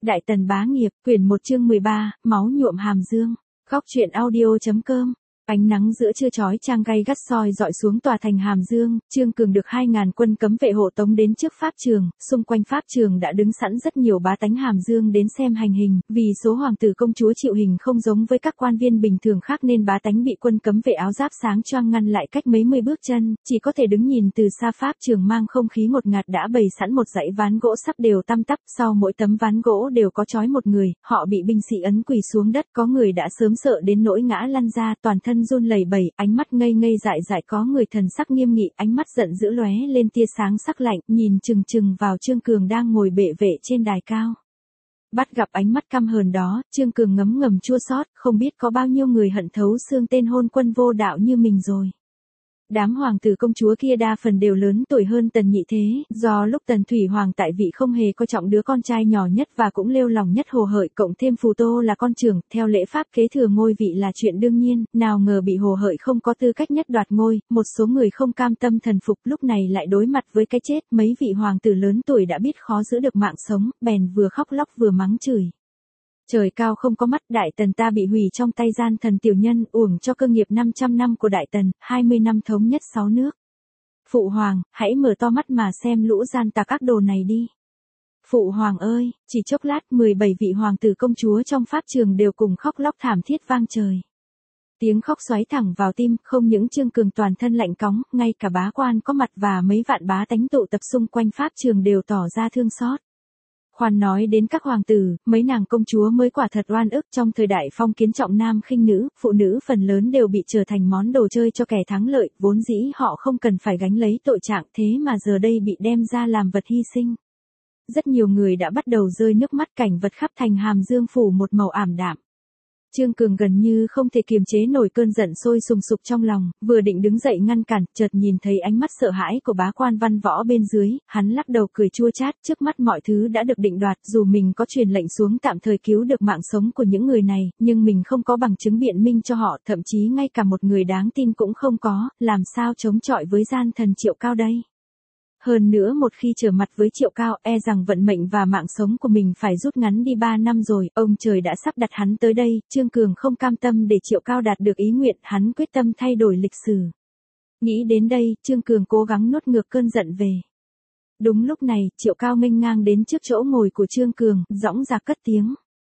Đại Tần bá nghiệp, quyển 1 chương 13, máu nhuộm hàm dương. Góc truyện audio.com. Ánh nắng giữa trưa chói chang gay gắt soi dọi xuống tòa thành Hàm Dương, Trương Cường được 2.000 quân cấm vệ hộ tống đến trước pháp trường, xung quanh pháp trường đã đứng sẵn rất nhiều bá tánh Hàm Dương đến xem hành hình, vì số hoàng tử công chúa chịu hình không giống với các quan viên bình thường khác nên bá tánh bị quân cấm vệ áo giáp sáng choang ngăn lại cách mấy mươi bước chân, chỉ có thể đứng nhìn từ xa. Pháp trường mang không khí ngột ngạt đã bày sẵn một dãy ván gỗ sắp đều tăm tắp, sau mỗi tấm ván gỗ đều có trói một người, họ bị binh sĩ ấn quỳ xuống đất, có người đã sớm sợ đến nỗi ngã lăn ra, toàn thân run lẩy bẩy, ánh mắt ngây ngây dại dại, có người thần sắc nghiêm nghị, ánh mắt giận dữ lóe lên tia sáng sắc lạnh, nhìn chừng chừng vào Trương Cường đang ngồi bệ vệ trên đài cao. Bắt gặp ánh mắt căm hờn đó, Trương Cường ngấm ngầm chua xót, không biết có bao nhiêu người hận thấu xương tên hôn quân vô đạo như mình rồi. Đám hoàng tử công chúa kia đa phần đều lớn tuổi hơn Tần Nhị Thế, do lúc Tần Thủy Hoàng tại vị không hề coi trọng đứa con trai nhỏ nhất và cũng lêu lỏng nhất Hồ Hợi, cộng thêm Phù Tô là con trưởng, theo lễ pháp kế thừa ngôi vị là chuyện đương nhiên, nào ngờ bị Hồ Hợi không có tư cách nhất đoạt ngôi, một số người không cam tâm thần phục lúc này lại đối mặt với cái chết, mấy vị hoàng tử lớn tuổi đã biết khó giữ được mạng sống, bèn vừa khóc lóc vừa mắng chửi. Trời cao không có mắt, Đại Tần ta bị hủy trong tay gian thần tiểu nhân, uổng cho cơ nghiệp 500 năm của Đại Tần, 20 năm thống nhất 6 nước. Phụ Hoàng, hãy mở to mắt mà xem lũ gian tà các đồ này đi. Phụ Hoàng ơi, chỉ chốc lát 17 vị hoàng tử công chúa trong pháp trường đều cùng khóc lóc thảm thiết vang trời. Tiếng khóc xoáy thẳng vào tim, không những Trương Cường toàn thân lạnh cóng, ngay cả bá quan có mặt và mấy vạn bá tánh tụ tập xung quanh pháp trường đều tỏ ra thương xót. Khoan nói đến các hoàng tử, mấy nàng công chúa mới quả thật oan ức, trong thời đại phong kiến trọng nam khinh nữ, phụ nữ phần lớn đều bị trở thành món đồ chơi cho kẻ thắng lợi, vốn dĩ họ không cần phải gánh lấy tội trạng, thế mà giờ đây bị đem ra làm vật hy sinh. Rất nhiều người đã bắt đầu rơi nước mắt, cảnh vật khắp thành Hàm Dương phủ một màu ảm đạm. Trương Cường gần như không thể kiềm chế nổi cơn giận sôi sùng sục trong lòng, vừa định đứng dậy ngăn cản, chợt nhìn thấy ánh mắt sợ hãi của bá quan văn võ bên dưới, hắn lắc đầu cười chua chát, trước mắt mọi thứ đã được định đoạt, dù mình có truyền lệnh xuống tạm thời cứu được mạng sống của những người này, nhưng mình không có bằng chứng biện minh cho họ, thậm chí ngay cả một người đáng tin cũng không có, làm sao chống chọi với gian thần Triệu Cao đây? Hơn nữa một khi trở mặt với Triệu Cao, e rằng vận mệnh và mạng sống của mình phải rút ngắn đi 3 năm rồi, ông trời đã sắp đặt hắn tới đây, Trương Cường không cam tâm để Triệu Cao đạt được ý nguyện, hắn quyết tâm thay đổi lịch sử. Nghĩ đến đây, Trương Cường cố gắng nuốt ngược cơn giận về. Đúng lúc này, Triệu Cao nghênh ngang đến trước chỗ ngồi của Trương Cường, dõng dạc cất tiếng.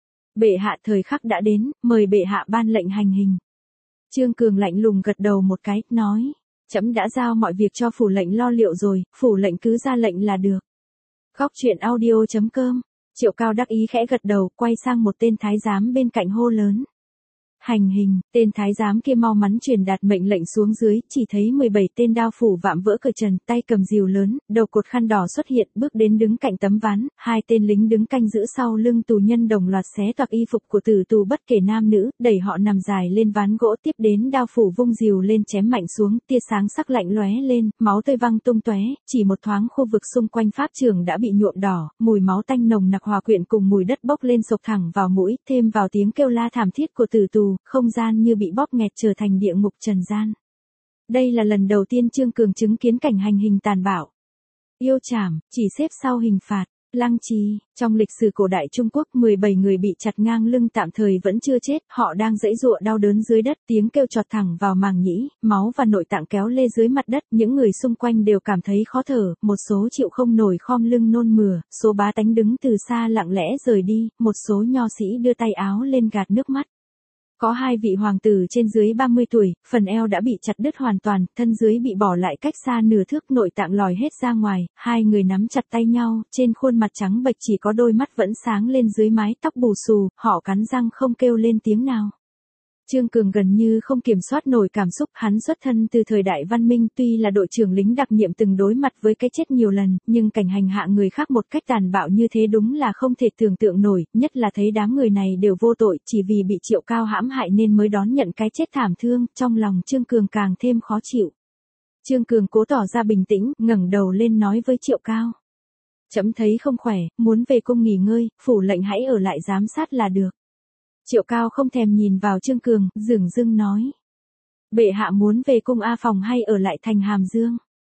Bệ hạ, thời khắc đã đến, mời bệ hạ ban lệnh hành hình. Trương Cường lạnh lùng gật đầu một cái, nói. Trẫm đã giao mọi việc cho phủ lệnh lo liệu rồi, phủ lệnh cứ ra lệnh là được. Góc truyện audio.com. Triệu Cao đắc ý khẽ gật đầu, quay sang một tên thái giám bên cạnh hô lớn. Hành hình, tên thái giám kia mau mắn truyền đạt mệnh lệnh xuống dưới, chỉ thấy 17 tên đao phủ vạm vỡ cởi trần, tay cầm rìu lớn, đầu cột khăn đỏ xuất hiện, bước đến đứng cạnh tấm ván, hai tên lính đứng canh giữ sau lưng tù nhân đồng loạt xé toạc y phục của tử tù bất kể nam nữ, đẩy họ nằm dài lên ván gỗ, tiếp đến đao phủ vung rìu lên chém mạnh xuống, tia sáng sắc lạnh lóe lên, máu tươi văng tung tóe, chỉ một thoáng khu vực xung quanh pháp trường đã bị nhuộm đỏ, mùi máu tanh nồng nặc hòa quyện cùng mùi đất bốc lên sộc thẳng vào mũi, thêm vào tiếng kêu la thảm thiết của tử tù, không gian như bị bóp nghẹt trở thành địa ngục trần gian. Đây là lần đầu tiên Trương Cường chứng kiến cảnh hành hình tàn bạo. Yêu trảm, chỉ xếp sau hình phạt, lăng trì. Trong lịch sử cổ đại Trung Quốc, 17 người bị chặt ngang lưng tạm thời vẫn chưa chết, họ đang giãy giụa đau đớn dưới đất, tiếng kêu chọt thẳng vào màng nhĩ, máu và nội tạng kéo lê dưới mặt đất, những người xung quanh đều cảm thấy khó thở, một số chịu không nổi khom lưng nôn mửa, số bá tánh đứng từ xa lặng lẽ rời đi, một số nho sĩ đưa tay áo lên gạt nước mắt. Có hai vị hoàng tử trên dưới 30 tuổi, phần eo đã bị chặt đứt hoàn toàn, thân dưới bị bỏ lại cách xa nửa thước, nội tạng lòi hết ra ngoài, hai người nắm chặt tay nhau, trên khuôn mặt trắng bệch chỉ có đôi mắt vẫn sáng lên dưới mái tóc bù xù, họ cắn răng không kêu lên tiếng nào. Trương Cường gần như không kiểm soát nổi cảm xúc, hắn xuất thân từ thời đại văn minh, tuy là đội trưởng lính đặc nhiệm từng đối mặt với cái chết nhiều lần, nhưng cảnh hành hạ người khác một cách tàn bạo như thế đúng là không thể tưởng tượng nổi, nhất là thấy đám người này đều vô tội, chỉ vì bị Triệu Cao hãm hại nên mới đón nhận cái chết thảm thương, trong lòng Trương Cường càng thêm khó chịu. Trương Cường cố tỏ ra bình tĩnh, ngẩng đầu lên nói với Triệu Cao. Trẫm thấy không khỏe, muốn về cung nghỉ ngơi, phủ lệnh hãy ở lại giám sát là được. Triệu Cao không thèm nhìn vào Trương Cường, dửng dưng nói. Bệ hạ muốn về cung A Phòng hay ở lại thành Hàm Dương?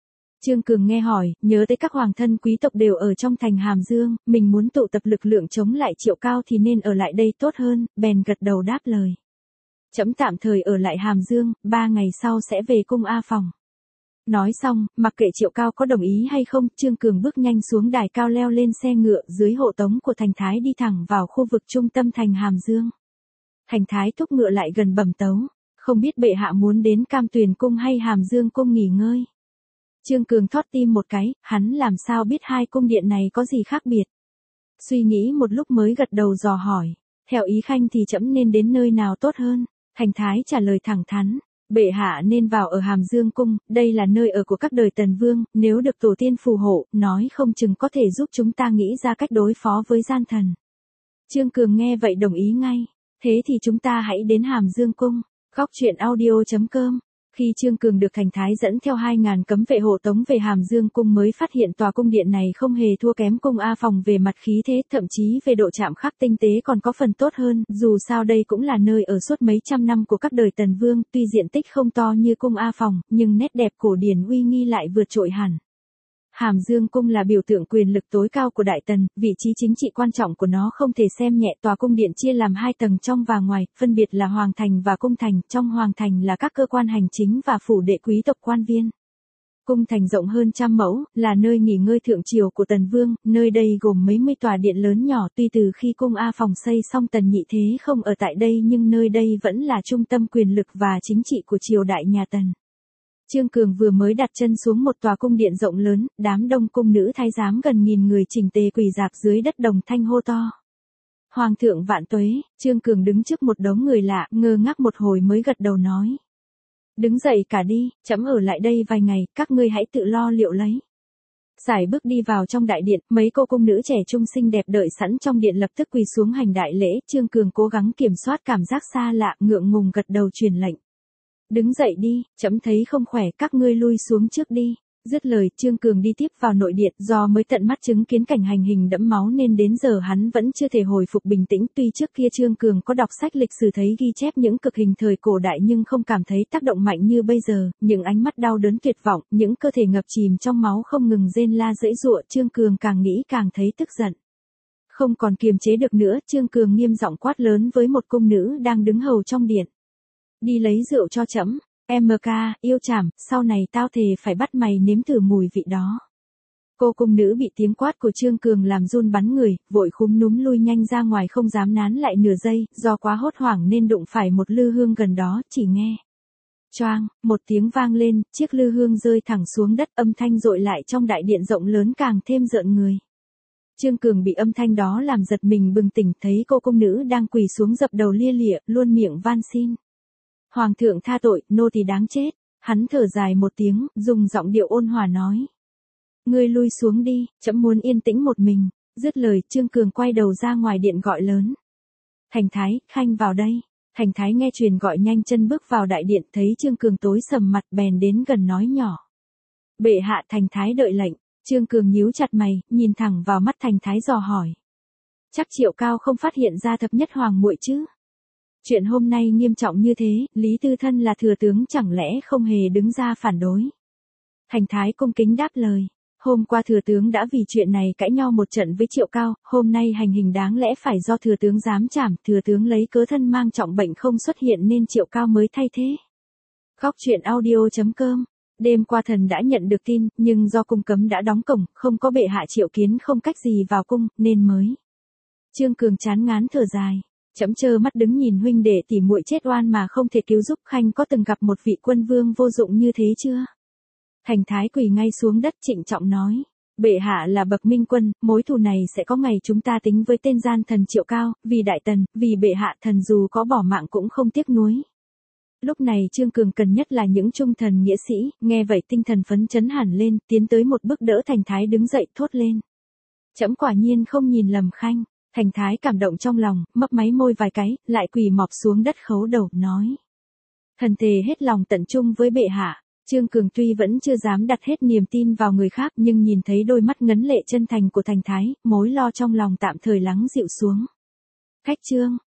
Trương Cường nghe hỏi, nhớ tới các hoàng thân quý tộc đều ở trong thành Hàm Dương, mình muốn tụ tập lực lượng chống lại Triệu Cao thì nên ở lại đây tốt hơn, bèn gật đầu đáp lời. Trẫm tạm thời ở lại Hàm Dương, 3 ngày sau sẽ về cung A Phòng. Nói xong, mặc kệ Triệu Cao có đồng ý hay không, Trương Cường bước nhanh xuống đài cao leo lên xe ngựa dưới hộ tống của Thành Thái đi thẳng vào khu vực trung tâm thành Hàm Dương. Thành Thái thúc ngựa lại gần bẩm tấu, không biết bệ hạ muốn đến Cam Tuyền cung hay Hàm Dương cung nghỉ ngơi. Trương Cường thót tim một cái, hắn làm sao biết hai cung điện này có gì khác biệt. Suy nghĩ một lúc mới gật đầu dò hỏi, theo ý khanh thì trẫm nên đến nơi nào tốt hơn. Thành Thái trả lời thẳng thắn, bệ hạ nên vào ở Hàm Dương cung, đây là nơi ở của các đời Tần Vương, nếu được tổ tiên phù hộ, nói không chừng có thể giúp chúng ta nghĩ ra cách đối phó với gian thần. Trương Cường nghe vậy đồng ý ngay, thế thì chúng ta hãy đến Hàm Dương cung. Góc truyện audio.com. Khi Trương Cường được Thành Thái dẫn theo 2.000 cấm vệ hộ tống về Hàm Dương cung mới phát hiện tòa cung điện này không hề thua kém cung A Phòng về mặt khí thế, thậm chí về độ chạm khắc tinh tế còn có phần tốt hơn, dù sao đây cũng là nơi ở suốt mấy trăm năm của các đời Tần Vương, tuy diện tích không to như cung A Phòng, nhưng nét đẹp cổ điển uy nghi lại vượt trội hẳn. Hàm Dương cung là biểu tượng quyền lực tối cao của Đại Tần, vị trí chính trị quan trọng của nó không thể xem nhẹ. Tòa cung điện chia làm 2 tầng trong và ngoài, phân biệt là Hoàng thành và Cung thành. Trong Hoàng thành là các cơ quan hành chính và phủ đệ quý tộc quan viên. Cung thành rộng hơn 100 mẫu, là nơi nghỉ ngơi thượng triều của Tần Vương, nơi đây gồm mấy mươi tòa điện lớn nhỏ. Tuy từ khi cung A Phòng xây xong Tần Nhị Thế không ở tại đây nhưng nơi đây vẫn là trung tâm quyền lực và chính trị của triều đại nhà Tần. Trương Cường vừa mới đặt chân xuống một tòa cung điện rộng lớn, đám đông cung nữ thái giám gần 1000 người chỉnh tề quỳ rạp dưới đất đồng thanh hô to. Hoàng thượng vạn tuế. Trương Cường đứng trước một đống người lạ, ngơ ngác một hồi mới gật đầu nói. Đứng dậy cả đi, trẫm ở lại đây vài ngày, các ngươi hãy tự lo liệu lấy. Sải bước đi vào trong đại điện, mấy cô cung nữ trẻ trung xinh đẹp đợi sẵn trong điện lập tức quỳ xuống hành đại lễ. Trương Cường cố gắng kiểm soát cảm giác xa lạ, ngượng ngùng gật đầu truyền lệnh. Đứng dậy đi, trẫm thấy không khỏe, các ngươi lui xuống trước đi. Dứt lời, Trương Cường đi tiếp vào nội điện, do mới tận mắt chứng kiến cảnh hành hình đẫm máu nên đến giờ hắn vẫn chưa thể hồi phục bình tĩnh. Tuy trước kia Trương Cường có đọc sách lịch sử thấy ghi chép những cực hình thời cổ đại nhưng không cảm thấy tác động mạnh như bây giờ, những ánh mắt đau đớn tuyệt vọng, những cơ thể ngập chìm trong máu không ngừng rên la giãy giụa, Trương Cường càng nghĩ càng thấy tức giận. Không còn kiềm chế được nữa, Trương Cường nghiêm giọng quát lớn với một cung nữ đang đứng hầu trong điện. Đi lấy rượu cho trẫm. MK, yêu trảm, sau này tao thề phải bắt mày nếm thử mùi vị đó. Cô cung nữ bị tiếng quát của Trương Cường làm run bắn người, vội khúm núm lui nhanh ra ngoài không dám nán lại nửa giây, do quá hốt hoảng nên đụng phải một lư hương gần đó, chỉ nghe. Choang, một tiếng vang lên, chiếc lư hương rơi thẳng xuống đất, âm thanh dội lại trong đại điện rộng lớn càng thêm rợn người. Trương Cường bị âm thanh đó làm giật mình bừng tỉnh, thấy cô cung nữ đang quỳ xuống dập đầu lia lịa, luôn miệng van xin. Hoàng thượng tha tội, nô tỳ đáng chết. Hắn thở dài một tiếng, dùng giọng điệu ôn hòa nói. Ngươi lui xuống đi, trẫm muốn yên tĩnh một mình. Dứt lời, Trương Cường quay đầu ra ngoài điện gọi lớn. Thành Thái, khanh vào đây. Thành Thái nghe truyền gọi nhanh chân bước vào đại điện, thấy Trương Cường tối sầm mặt bèn đến gần nói nhỏ. Bệ hạ. Thành Thái đợi lệnh. Trương Cường nhíu chặt mày, nhìn thẳng vào mắt Thành Thái dò hỏi. Chắc Triệu Cao không phát hiện ra thập nhất hoàng muội chứ? Chuyện hôm nay nghiêm trọng như thế, Lý Tư Thân là thừa tướng chẳng lẽ không hề đứng ra phản đối. Thành Thái cung kính đáp lời. Hôm qua thừa tướng đã vì chuyện này cãi nhau một trận với Triệu Cao, hôm nay hành hình đáng lẽ phải do thừa tướng giám trảm, thừa tướng lấy cớ thân mang trọng bệnh không xuất hiện nên Triệu Cao mới thay thế. Góc truyện audio.com. Đêm qua thần đã nhận được tin, nhưng do cung cấm đã đóng cổng, không có bệ hạ triệu kiến không cách gì vào cung, nên mới. Trương Cường chán ngán thở dài. Trẫm trơ mắt đứng nhìn huynh đệ tỉ muội chết oan mà không thể cứu giúp. Khanh có từng gặp một vị quân vương vô dụng như thế chưa? Thành Thái quỳ ngay xuống đất trịnh trọng nói. Bệ hạ là bậc minh quân, mối thù này sẽ có ngày chúng ta tính với tên gian thần Triệu Cao, vì Đại Tần, vì bệ hạ thần dù có bỏ mạng cũng không tiếc nuối. Lúc này Trương Cường cần nhất là những trung thần nghĩa sĩ, nghe vậy tinh thần phấn chấn hẳn lên, tiến tới một bước đỡ Thành Thái đứng dậy thốt lên. Trẫm quả nhiên không nhìn lầm Khanh. Thành Thái cảm động trong lòng, mấp máy môi vài cái, lại quỳ mọp xuống đất khấu đầu, nói. Thần thề hết lòng tận trung với bệ hạ. Trương Cường tuy vẫn chưa dám đặt hết niềm tin vào người khác nhưng nhìn thấy đôi mắt ngấn lệ chân thành của Thành Thái, mối lo trong lòng tạm thời lắng dịu xuống. Khách Trương,